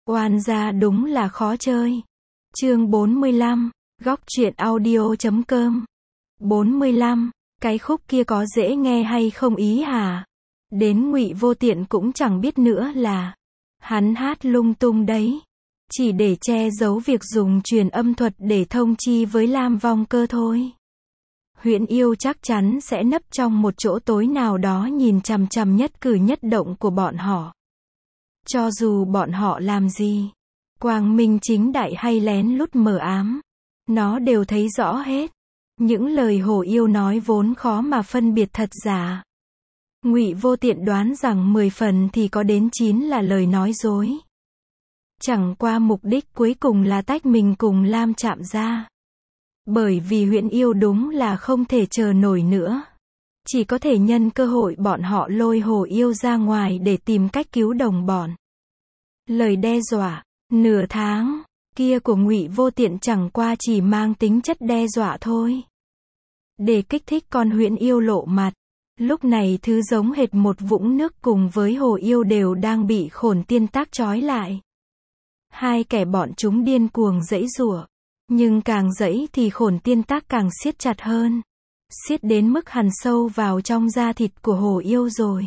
Oan gia đúng là khó chơi. Chương 45, góc truyện audio.com. 45, cái khúc kia có dễ nghe hay không ý hả? Đến Ngụy Vô Tiện cũng chẳng biết nữa là hắn hát lung tung đấy, chỉ để che giấu việc dùng truyền âm thuật để thông chi với Lam Vong Cơ thôi. Huyễn Yêu chắc chắn sẽ nấp trong một chỗ tối nào đó nhìn chằm chằm nhất cử nhất động của bọn họ. Cho dù bọn họ làm gì, quang minh chính đại hay lén lút mờ ám, nó đều thấy rõ hết. Những lời Hồ Yêu nói vốn khó mà phân biệt thật giả. Ngụy Vô Tiện đoán rằng 10 phần thì có đến 9 là lời nói dối. Chẳng qua mục đích cuối cùng là tách mình cùng Lam Trạm ra. Bởi vì Huyễn Yêu đúng là không thể chờ nổi nữa. Chỉ có thể nhân cơ hội bọn họ lôi Hồ Yêu ra ngoài để tìm cách cứu đồng bọn. Lời đe dọa, nửa tháng kia của Ngụy Vô Tiện chẳng qua chỉ mang tính chất đe dọa thôi. Để kích thích con Huyễn Yêu lộ mặt. Lúc này thứ giống hệt một vũng nước cùng với Hồ Yêu đều đang bị Khổn Tiên Tác trói lại. Hai kẻ bọn chúng điên cuồng giãy giụa. Nhưng càng giãy thì Khổn Tiên Tác càng siết chặt hơn. Siết đến mức hằn sâu vào trong da thịt của Hồ Yêu rồi.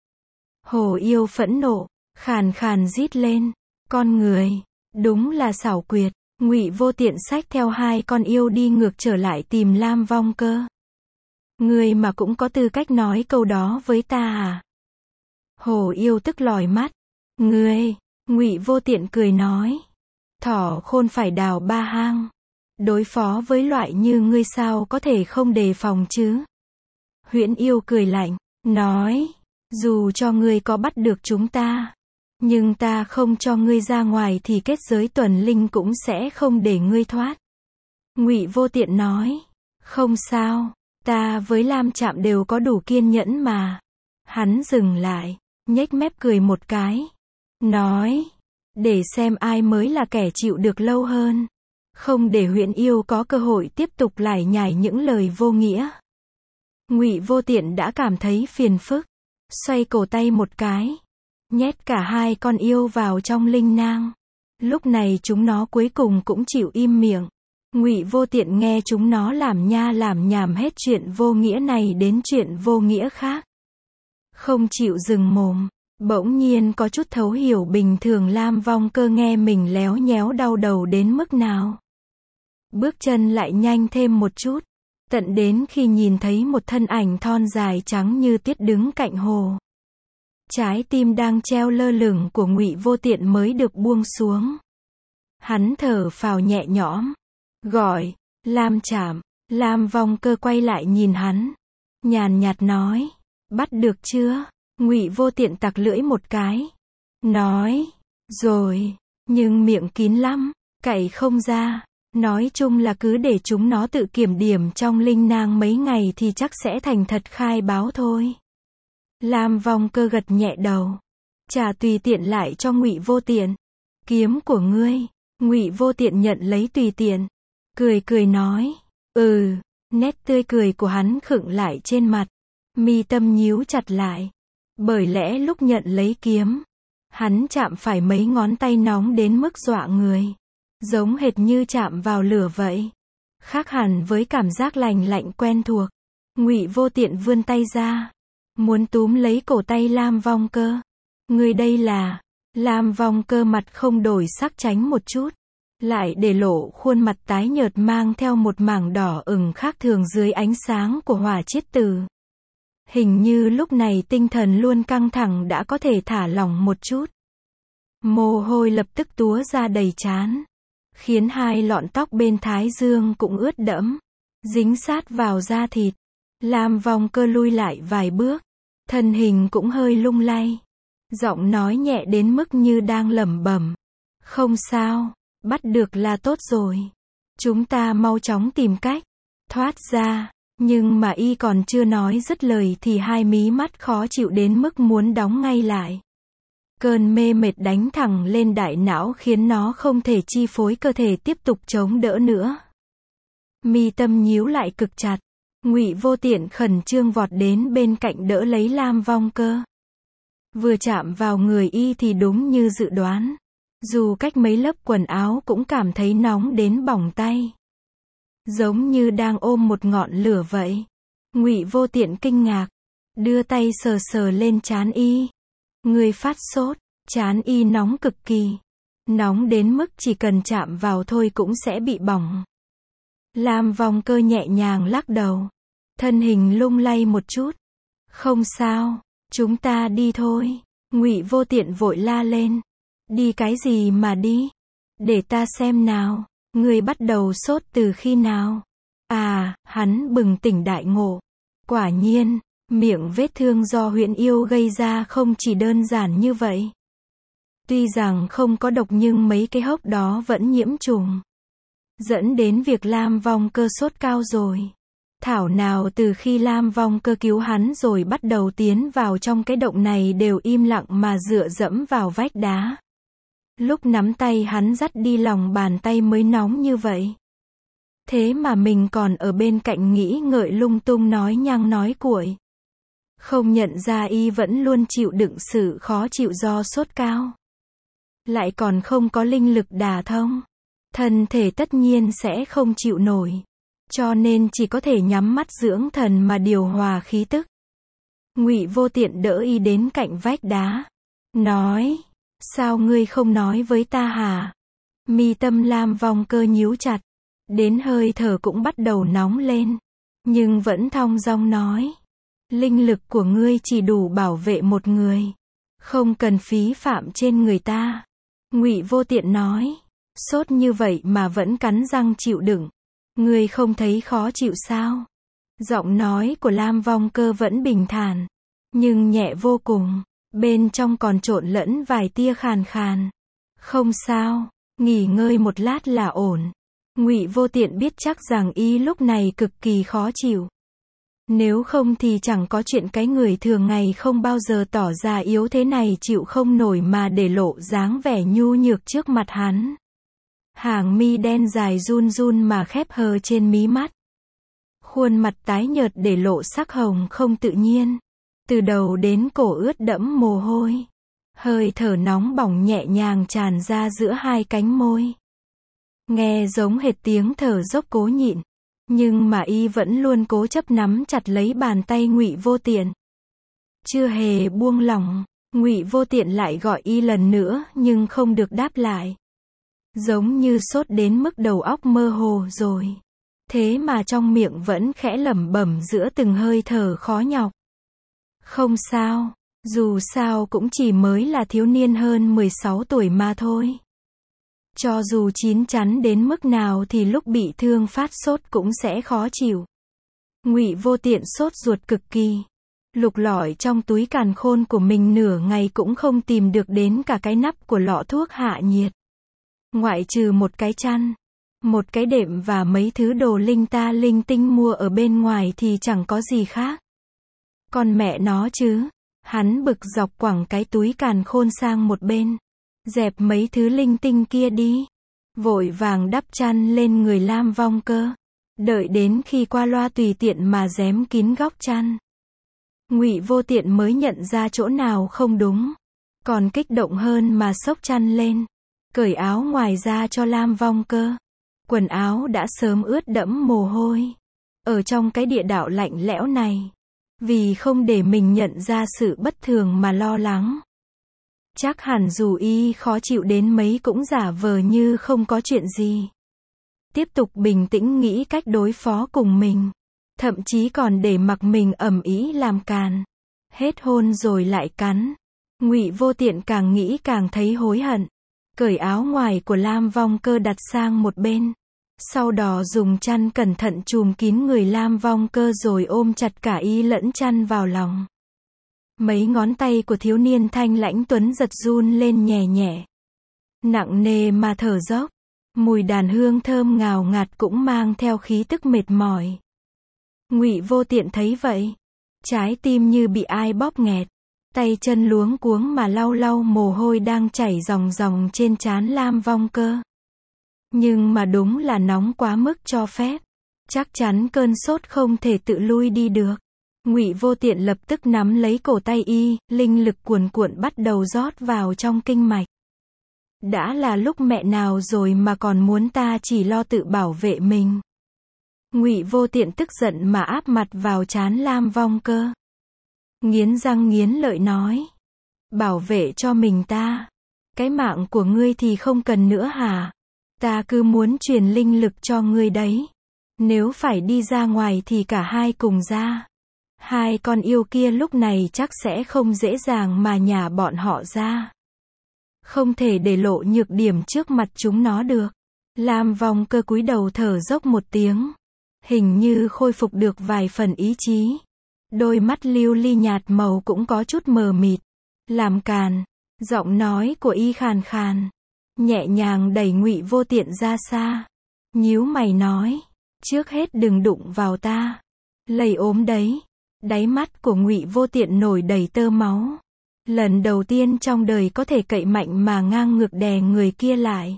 Hồ Yêu phẫn nộ, khàn khàn rít lên. Con người, đúng là xảo quyệt. Ngụy Vô Tiện xách theo hai con yêu đi ngược trở lại tìm Lam Vong Cơ. Ngươi mà cũng có tư cách nói câu đó với ta à? Hồ Yêu tức lòi mắt. Ngươi, Ngụy Vô Tiện cười nói. Thỏ khôn phải đào ba hang. Đối phó với loại như ngươi sao có thể không đề phòng chứ? Huyễn Yêu cười lạnh, nói. Dù cho ngươi có bắt được chúng ta, nhưng ta không cho ngươi ra ngoài thì kết giới tuần linh cũng sẽ không để ngươi thoát. Ngụy Vô Tiện nói. Không sao, ta với Lam Trạm đều có đủ kiên nhẫn mà. Hắn dừng lại, nhếch mép cười một cái. Nói. Để xem ai mới là kẻ chịu được lâu hơn. Không để Huyễn Yêu có cơ hội tiếp tục lải nhải những lời vô nghĩa. Ngụy Vô Tiện đã cảm thấy phiền phức. Xoay cổ tay một cái. Nhét cả hai con yêu vào trong linh nang. Lúc này chúng nó cuối cùng cũng chịu im miệng. Ngụy Vô Tiện nghe chúng nó làm nha làm nhảm hết chuyện vô nghĩa này đến chuyện vô nghĩa khác. Không chịu dừng mồm. Bỗng nhiên có chút thấu hiểu bình thường Lam Vong Cơ nghe mình léo nhéo đau đầu đến mức nào. Bước chân lại nhanh thêm một chút. Tận đến khi nhìn thấy một thân ảnh thon dài trắng như tuyết đứng cạnh hồ. Trái tim đang treo lơ lửng của Ngụy Vô Tiện mới được buông xuống. Hắn thở phào nhẹ nhõm. Gọi, Lam Trạm. Lam Vong Cơ quay lại nhìn hắn. Nhàn nhạt nói. Bắt được chưa? Ngụy Vô Tiện tặc lưỡi một cái. Nói. Rồi. Nhưng miệng kín lắm. Cậy không ra. Nói chung là cứ để chúng nó tự kiểm điểm trong linh nang mấy ngày thì chắc sẽ thành thật khai báo thôi. Lam Vong Cơ gật nhẹ đầu. Trả tùy tiện lại cho Ngụy Vô Tiện. Kiếm của ngươi. Ngụy Vô Tiện nhận lấy tùy tiện. Cười cười nói. Nét tươi cười của hắn khựng lại trên mặt. Mi tâm nhíu chặt lại. Bởi lẽ lúc nhận lấy kiếm, hắn chạm phải mấy ngón tay nóng đến mức dọa người. Giống hệt như chạm vào lửa vậy. Khác hẳn với cảm giác lành lạnh quen thuộc. Ngụy Vô Tiện vươn tay ra. Muốn túm lấy cổ tay Lam Vong Cơ. Người đây là. Lam Vong Cơ mặt không đổi sắc tránh một chút. Lại để lộ khuôn mặt tái nhợt mang theo một mảng đỏ ửng khác thường dưới ánh sáng của hỏa chiết từ. Hình như lúc này tinh thần luôn căng thẳng đã có thể thả lỏng một chút. Mồ hôi lập tức túa ra đầy trán. Khiến hai lọn tóc bên thái dương cũng ướt đẫm. Dính sát vào da thịt. Lam Vong Cơ lui lại vài bước. Thân hình cũng hơi lung lay. Giọng nói nhẹ đến mức như đang lẩm bẩm. Không sao, bắt được là tốt rồi. Chúng ta mau chóng tìm cách thoát ra. Nhưng mà y còn chưa nói dứt lời thì hai mí mắt khó chịu đến mức muốn đóng ngay lại. Cơn mê mệt đánh thẳng lên đại não khiến nó không thể chi phối cơ thể tiếp tục chống đỡ nữa. Mi tâm nhíu lại cực chặt. Ngụy Vô Tiện khẩn trương vọt đến bên cạnh đỡ lấy Lam Vong Cơ. Vừa chạm vào người y thì đúng như dự đoán. Dù cách mấy lớp quần áo cũng cảm thấy nóng đến bỏng tay. Giống như đang ôm một ngọn lửa vậy. Ngụy Vô Tiện kinh ngạc, đưa tay sờ sờ lên trán y. Người phát sốt, trán y nóng cực kỳ. Nóng đến mức chỉ cần chạm vào thôi cũng sẽ bị bỏng. Lam Vong Cơ nhẹ nhàng lắc đầu. Thân hình lung lay một chút. Không sao, chúng ta đi thôi. Ngụy Vô Tiện vội la lên. Đi cái gì mà đi? Để ta xem nào. Ngươi bắt đầu sốt từ khi nào? À, hắn bừng tỉnh đại ngộ. Quả nhiên, miệng vết thương do Huyền Yêu gây ra không chỉ đơn giản như vậy. Tuy rằng không có độc nhưng mấy cái hốc đó vẫn nhiễm trùng. Dẫn đến việc Lam Vong Cơ sốt cao rồi. Thảo nào từ khi Lam Vong Cơ cứu hắn rồi bắt đầu tiến vào trong cái động này đều im lặng mà dựa dẫm vào vách đá. Lúc nắm tay hắn dắt đi lòng bàn tay mới nóng như vậy. Thế mà mình còn ở bên cạnh nghĩ ngợi lung tung nói nhăng nói cuội. Không nhận ra y vẫn luôn chịu đựng sự khó chịu do sốt cao. Lại còn không có linh lực đả thông. Thân thể tất nhiên sẽ không chịu nổi. Cho nên chỉ có thể nhắm mắt dưỡng thần mà điều hòa khí tức. Ngụy Vô Tiện đỡ y đến cạnh vách đá. Nói, sao ngươi không nói với ta hả? Mi tâm Lam Vong Cơ nhíu chặt. Đến hơi thở cũng bắt đầu nóng lên. Nhưng vẫn thong dong nói. Linh lực của ngươi chỉ đủ bảo vệ một người. Không cần phí phạm trên người ta. Ngụy Vô Tiện nói. Sốt như vậy mà vẫn cắn răng chịu đựng. Ngươi không thấy khó chịu sao? Giọng nói của Lam Vong Cơ vẫn bình thản. Nhưng nhẹ vô cùng. Bên trong còn trộn lẫn vài tia khàn khàn. Không sao. Nghỉ ngơi một lát là ổn. Ngụy Vô Tiện biết chắc rằng y lúc này cực kỳ khó chịu. Nếu không thì chẳng có chuyện cái người thường ngày không bao giờ tỏ ra yếu thế này chịu không nổi mà để lộ dáng vẻ nhu nhược trước mặt hắn. Hàng mi đen dài run run mà khép hờ trên mí mắt. Khuôn mặt tái nhợt để lộ sắc hồng không tự nhiên. Từ đầu đến cổ ướt đẫm mồ hôi. Hơi thở nóng bỏng nhẹ nhàng tràn ra giữa hai cánh môi. Nghe giống hệt tiếng thở dốc cố nhịn. Nhưng mà y vẫn luôn cố chấp nắm chặt lấy bàn tay Ngụy Vô Tiện. Chưa hề buông lỏng, Ngụy Vô Tiện lại gọi y lần nữa nhưng không được đáp lại. Giống như sốt đến mức đầu óc mơ hồ rồi. Thế mà trong miệng vẫn khẽ lẩm bẩm giữa từng hơi thở khó nhọc. Không sao, dù sao cũng chỉ mới là thiếu niên hơn 16 tuổi mà thôi. Cho dù chín chắn đến mức nào thì lúc bị thương phát sốt cũng sẽ khó chịu. Ngụy Vô Tiện sốt ruột cực kỳ. Lục lọi trong túi càn khôn của mình nửa ngày cũng không tìm được đến cả cái nắp của lọ thuốc hạ nhiệt. Ngoại trừ một cái chăn, một cái đệm và mấy thứ đồ linh ta linh tinh mua ở bên ngoài thì chẳng có gì khác. Còn mẹ nó chứ. Hắn bực dọc quẳng cái túi càn khôn sang một bên. Dẹp mấy thứ linh tinh kia đi. Vội vàng đắp chăn lên người Lam Vong Cơ. Đợi đến khi qua loa tùy tiện mà rém kín góc chăn. Ngụy Vô Tiện mới nhận ra chỗ nào không đúng. Còn kích động hơn mà xốc chăn lên. Cởi áo ngoài ra cho Lam Vong Cơ. Quần áo đã sớm ướt đẫm mồ hôi. Ở trong cái địa đạo lạnh lẽo này. Vì không để mình nhận ra sự bất thường mà lo lắng. Chắc hẳn dù y khó chịu đến mấy cũng giả vờ như không có chuyện gì. Tiếp tục bình tĩnh nghĩ cách đối phó cùng mình. Thậm chí còn để mặc mình ầm ĩ làm càn. Hết hôn rồi lại cắn. Ngụy Vô Tiện càng nghĩ càng thấy hối hận. Cởi áo ngoài của Lam Vong Cơ đặt sang một bên. Sau đó dùng chăn cẩn thận trùm kín người Lam Vong Cơ rồi ôm chặt cả y lẫn chăn vào lòng. Mấy ngón tay của thiếu niên thanh lãnh tuấn giật run lên nhẹ nhẹ. Nặng nề mà thở dốc. Mùi đàn hương thơm ngào ngạt cũng mang theo khí tức mệt mỏi. Ngụy Vô Tiện thấy vậy. Trái tim như bị ai bóp nghẹt. Tay chân luống cuống mà lau lau mồ hôi đang chảy ròng ròng trên trán Lam Vong Cơ. Nhưng mà đúng là nóng quá mức cho phép. Chắc chắn cơn sốt không thể tự lui đi được. Ngụy Vô Tiện lập tức nắm lấy cổ tay y, linh lực cuồn cuộn bắt đầu rót vào trong kinh mạch. Đã là lúc mẹ nào rồi mà còn muốn ta chỉ lo tự bảo vệ mình. Ngụy Vô Tiện tức giận mà áp mặt vào trán Lam Vong Cơ. Nghiến răng nghiến lợi nói. Bảo vệ cho mình ta. Cái mạng của ngươi thì không cần nữa hả? Ta cứ muốn truyền linh lực cho ngươi đấy. Nếu phải đi ra ngoài thì cả hai cùng ra. Hai con yêu kia lúc này chắc sẽ không dễ dàng mà nhả bọn họ ra. Không thể để lộ nhược điểm trước mặt chúng nó được. Lam Vong Cơ cúi đầu thở dốc một tiếng. Hình như khôi phục được vài phần ý chí. Đôi mắt lưu ly nhạt màu cũng có chút mờ mịt. Làm càn. Giọng nói của y khàn khàn. Nhẹ nhàng đẩy Ngụy Vô Tiện ra xa. Nhíu mày nói. Trước hết đừng đụng vào ta. Lầy ốm đấy. Đáy mắt của Ngụy Vô Tiện nổi đầy tơ máu. Lần đầu tiên trong đời có thể cậy mạnh mà ngang ngược đè người kia lại.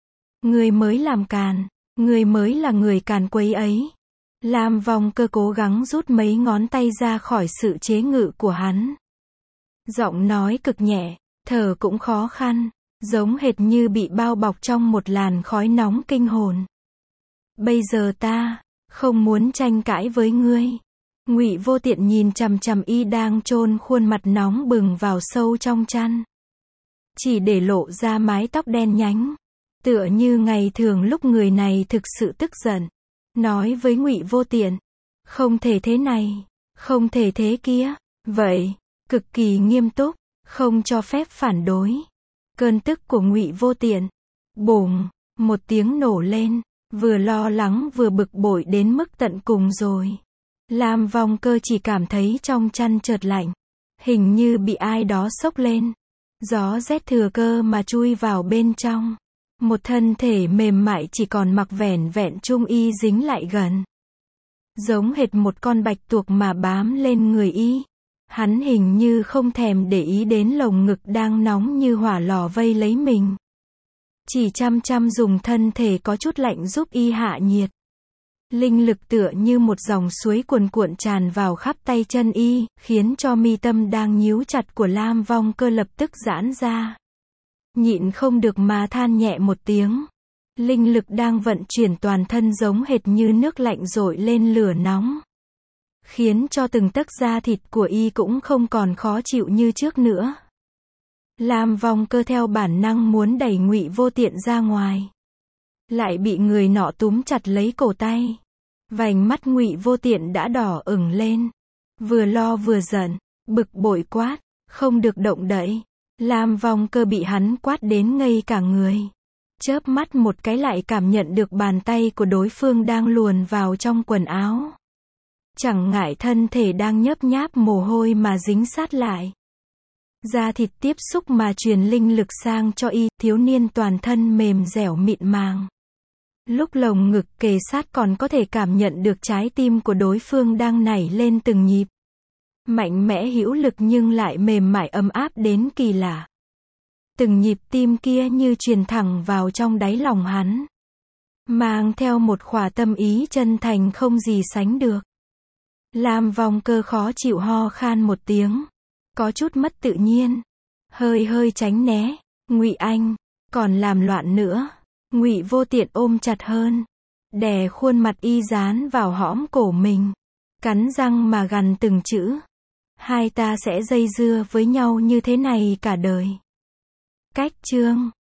Người mới làm càn. Người mới là người càn quấy ấy. Lam Vong Cơ cố gắng rút mấy ngón tay ra khỏi sự chế ngự của hắn. Giọng nói cực nhẹ, thở cũng khó khăn, giống hệt như bị bao bọc trong một làn khói nóng kinh hồn. Bây giờ ta không muốn tranh cãi với ngươi. Ngụy Vô Tiện nhìn chằm chằm y đang chôn khuôn mặt nóng bừng vào sâu trong chăn. Chỉ để lộ ra mái tóc đen nhánh. Tựa như ngày thường lúc người này thực sự tức giận. Nói với Ngụy Vô Tiện. Không thể thế này. Không thể thế kia. Vậy. Cực kỳ nghiêm túc. Không cho phép phản đối. Cơn tức của Ngụy Vô Tiện. Bùng. Một tiếng nổ lên. Vừa lo lắng vừa bực bội đến mức tận cùng rồi. Lam Vong Cơ chỉ cảm thấy trong chăn chợt lạnh. Hình như bị ai đó xốc lên. Gió rét thừa cơ mà chui vào bên trong. Một thân thể mềm mại chỉ còn mặc vẻn vẹn trung y dính lại gần. Giống hệt một con bạch tuộc mà bám lên người y. Hắn hình như không thèm để ý đến lồng ngực đang nóng như hỏa lò vây lấy mình. Chỉ chăm chăm dùng thân thể có chút lạnh giúp y hạ nhiệt. Linh lực tựa như một dòng suối cuồn cuộn tràn vào khắp tay chân y, khiến cho mi tâm đang nhíu chặt của Lam Vong Cơ lập tức giãn ra. Nhịn không được mà than nhẹ một tiếng. Linh lực đang vận chuyển toàn thân giống hệt như nước lạnh dội lên lửa nóng. Khiến cho từng tấc da thịt của y cũng không còn khó chịu như trước nữa. Lam Vong Cơ theo bản năng muốn đẩy Ngụy Vô Tiện ra ngoài. Lại bị người nọ túm chặt lấy cổ tay. Vành mắt Ngụy Vô Tiện đã đỏ ửng lên. Vừa lo vừa giận, bực bội quát, không được động đậy. Lam Vong Cơ bị hắn quát đến ngây cả người. Chớp mắt một cái lại cảm nhận được bàn tay của đối phương đang luồn vào trong quần áo. Chẳng ngại thân thể đang nhớp nháp mồ hôi mà dính sát lại. Da thịt tiếp xúc mà truyền linh lực sang cho y, thiếu niên toàn thân mềm dẻo mịn màng. Lúc lồng ngực kề sát còn có thể cảm nhận được trái tim của đối phương đang nảy lên từng nhịp. Mạnh mẽ hữu lực nhưng lại mềm mại ấm áp đến kỳ lạ. Từng nhịp tim kia như truyền thẳng vào trong đáy lòng hắn. Mang theo một khỏa tâm ý chân thành không gì sánh được. Lam Vong Cơ khó chịu ho khan một tiếng. Có chút mất tự nhiên. Hơi tránh né. Ngụy Anh, còn làm loạn nữa. Ngụy Vô Tiện ôm chặt hơn. Đè khuôn mặt y dán vào hõm cổ mình. Cắn răng mà gằn từng chữ. Hai ta sẽ dây dưa với nhau như thế này cả đời. Cách chương